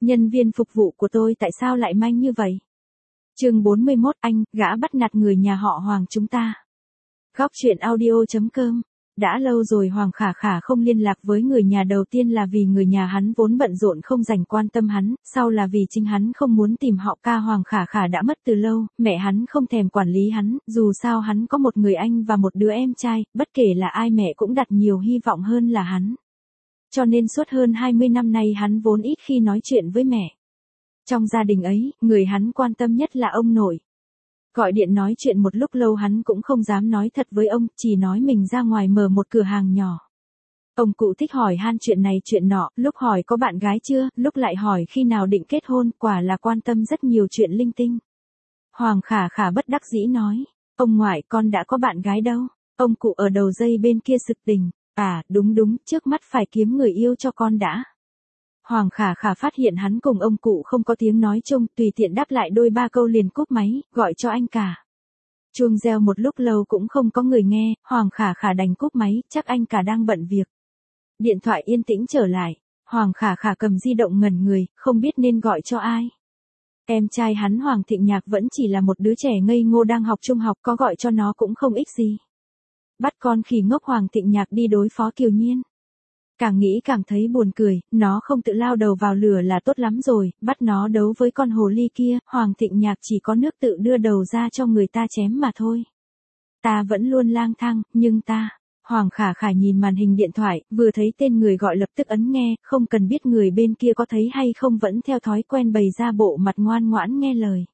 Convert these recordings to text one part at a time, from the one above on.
Nhân viên phục vụ của tôi tại sao lại manh như vậy? Chương 41 anh, gã bắt nạt người nhà họ Hoàng chúng ta. Góc truyện audio.com. Đã lâu rồi Hoàng Khả Khả không liên lạc với người nhà, đầu tiên là vì người nhà hắn vốn bận rộn không dành quan tâm hắn, sau là vì chính hắn không muốn tìm họ ca. Hoàng Khả Khả đã mất từ lâu, mẹ hắn không thèm quản lý hắn, dù sao hắn có một người anh và một đứa em trai, bất kể là ai mẹ cũng đặt nhiều hy vọng hơn là hắn. Cho nên suốt hơn 20 năm nay hắn vốn ít khi nói chuyện với mẹ. Trong gia đình ấy, người hắn quan tâm nhất là ông nội. Gọi điện nói chuyện một lúc lâu hắn cũng không dám nói thật với ông, chỉ nói mình ra ngoài mở một cửa hàng nhỏ. Ông cụ thích hỏi han chuyện này chuyện nọ, lúc hỏi có bạn gái chưa, lúc lại hỏi khi nào định kết hôn, quả là quan tâm rất nhiều chuyện linh tinh. Hoàng Khả Khả bất đắc dĩ nói, ông ngoại con đã có bạn gái đâu. Ông cụ ở đầu dây bên kia sực tỉnh, à đúng, trước mắt phải kiếm người yêu cho con đã. Hoàng Khả Khả phát hiện hắn cùng ông cụ không có tiếng nói chung, tùy tiện đáp lại đôi ba câu liền cúp máy, gọi cho anh cả. Chuông reo một lúc lâu cũng không có người nghe, Hoàng Khả Khả đành cúp máy, chắc anh cả đang bận việc. Điện thoại yên tĩnh trở lại, Hoàng Khả Khả cầm di động ngẩn người, không biết nên gọi cho ai. Em trai hắn Hoàng Thịnh Nhạc vẫn chỉ là một đứa trẻ ngây ngô đang học trung học, có gọi cho nó cũng không ích gì. Bắt con khỉ ngốc Hoàng Thịnh Nhạc đi đối phó Kiều Nhiên. Càng nghĩ càng thấy buồn cười, nó không tự lao đầu vào lửa là tốt lắm rồi, bắt nó đấu với con hồ ly kia, Hoàng Thịnh Nhạc chỉ có nước tự đưa đầu ra cho người ta chém mà thôi. Ta vẫn luôn lang thang, nhưng ta... Hoàng Khả Khả nhìn màn hình điện thoại, vừa thấy tên người gọi lập tức ấn nghe, không cần biết người bên kia có thấy hay không vẫn theo thói quen bày ra bộ mặt ngoan ngoãn nghe lời.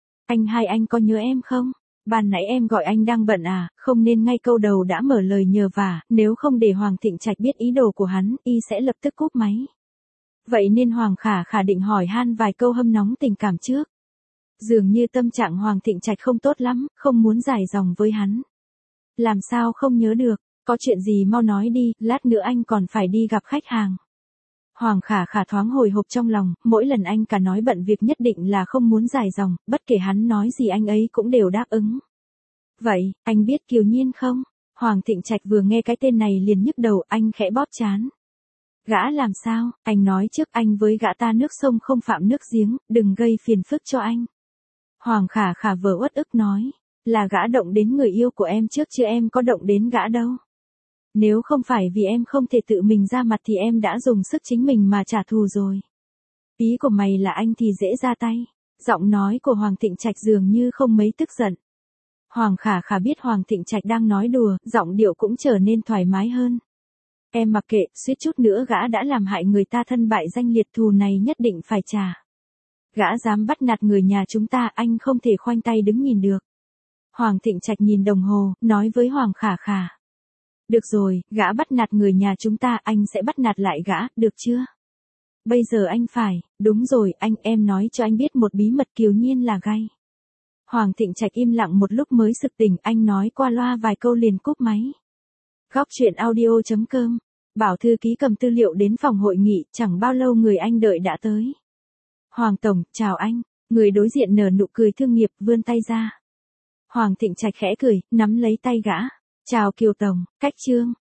Anh có nhớ em không? Ban nãy em gọi anh đang bận à, không nên ngay câu đầu đã mở lời nhờ vả, nếu không để Hoàng Thịnh Trạch biết ý đồ của hắn, y sẽ lập tức cúp máy. Vậy nên Hoàng Khả Khả định hỏi han vài câu hâm nóng tình cảm trước. Dường như tâm trạng Hoàng Thịnh Trạch không tốt lắm, không muốn dài dòng với hắn. Làm sao không nhớ được, có chuyện gì mau nói đi, lát nữa anh còn phải đi gặp khách hàng. Hoàng Khả Khả thoáng hồi hộp trong lòng, mỗi lần anh cả nói bận việc nhất định là không muốn dài dòng, bất kể hắn nói gì anh ấy cũng đều đáp ứng. Vậy, anh biết Kiều Nhiên không? Hoàng Thịnh Trạch vừa nghe cái tên này liền nhức đầu, anh khẽ bóp trán. Gã làm sao, anh nói trước anh với gã ta nước sông không phạm nước giếng, đừng gây phiền phức cho anh. Hoàng Khả Khả vừa uất ức nói, là gã động đến người yêu của em trước chứ em có động đến gã đâu. Nếu không phải vì em không thể tự mình ra mặt thì em đã dùng sức chính mình mà trả thù rồi. Ý của mày là anh thì dễ ra tay. Giọng nói của Hoàng Thịnh Trạch dường như không mấy tức giận. Hoàng Khả Khả biết Hoàng Thịnh Trạch đang nói đùa, giọng điệu cũng trở nên thoải mái hơn. Em mặc kệ, suýt chút nữa gã đã làm hại người ta thân bại danh liệt, thù này nhất định phải trả. Gã dám bắt nạt người nhà chúng ta, anh không thể khoanh tay đứng nhìn được. Hoàng Thịnh Trạch nhìn đồng hồ, nói với Hoàng Khả Khả. Được rồi, gã bắt nạt người nhà chúng ta, anh sẽ bắt nạt lại gã, được chưa? Bây giờ anh phải, đúng rồi, em nói cho anh biết một bí mật, Kiều Nhiên là gay. Hoàng Thịnh Trạch im lặng một lúc mới sực tỉnh, anh nói qua loa vài câu liền cúp máy. Góc truyện audio.com. Bảo thư ký cầm tư liệu đến phòng hội nghị, chẳng bao lâu người anh đợi đã tới. Hoàng Tổng, chào anh. Người đối diện nở nụ cười thương nghiệp, vươn tay ra. Hoàng Thịnh Trạch khẽ cười, nắm lấy tay gã. Chào Kiều Tổng, cách Trương.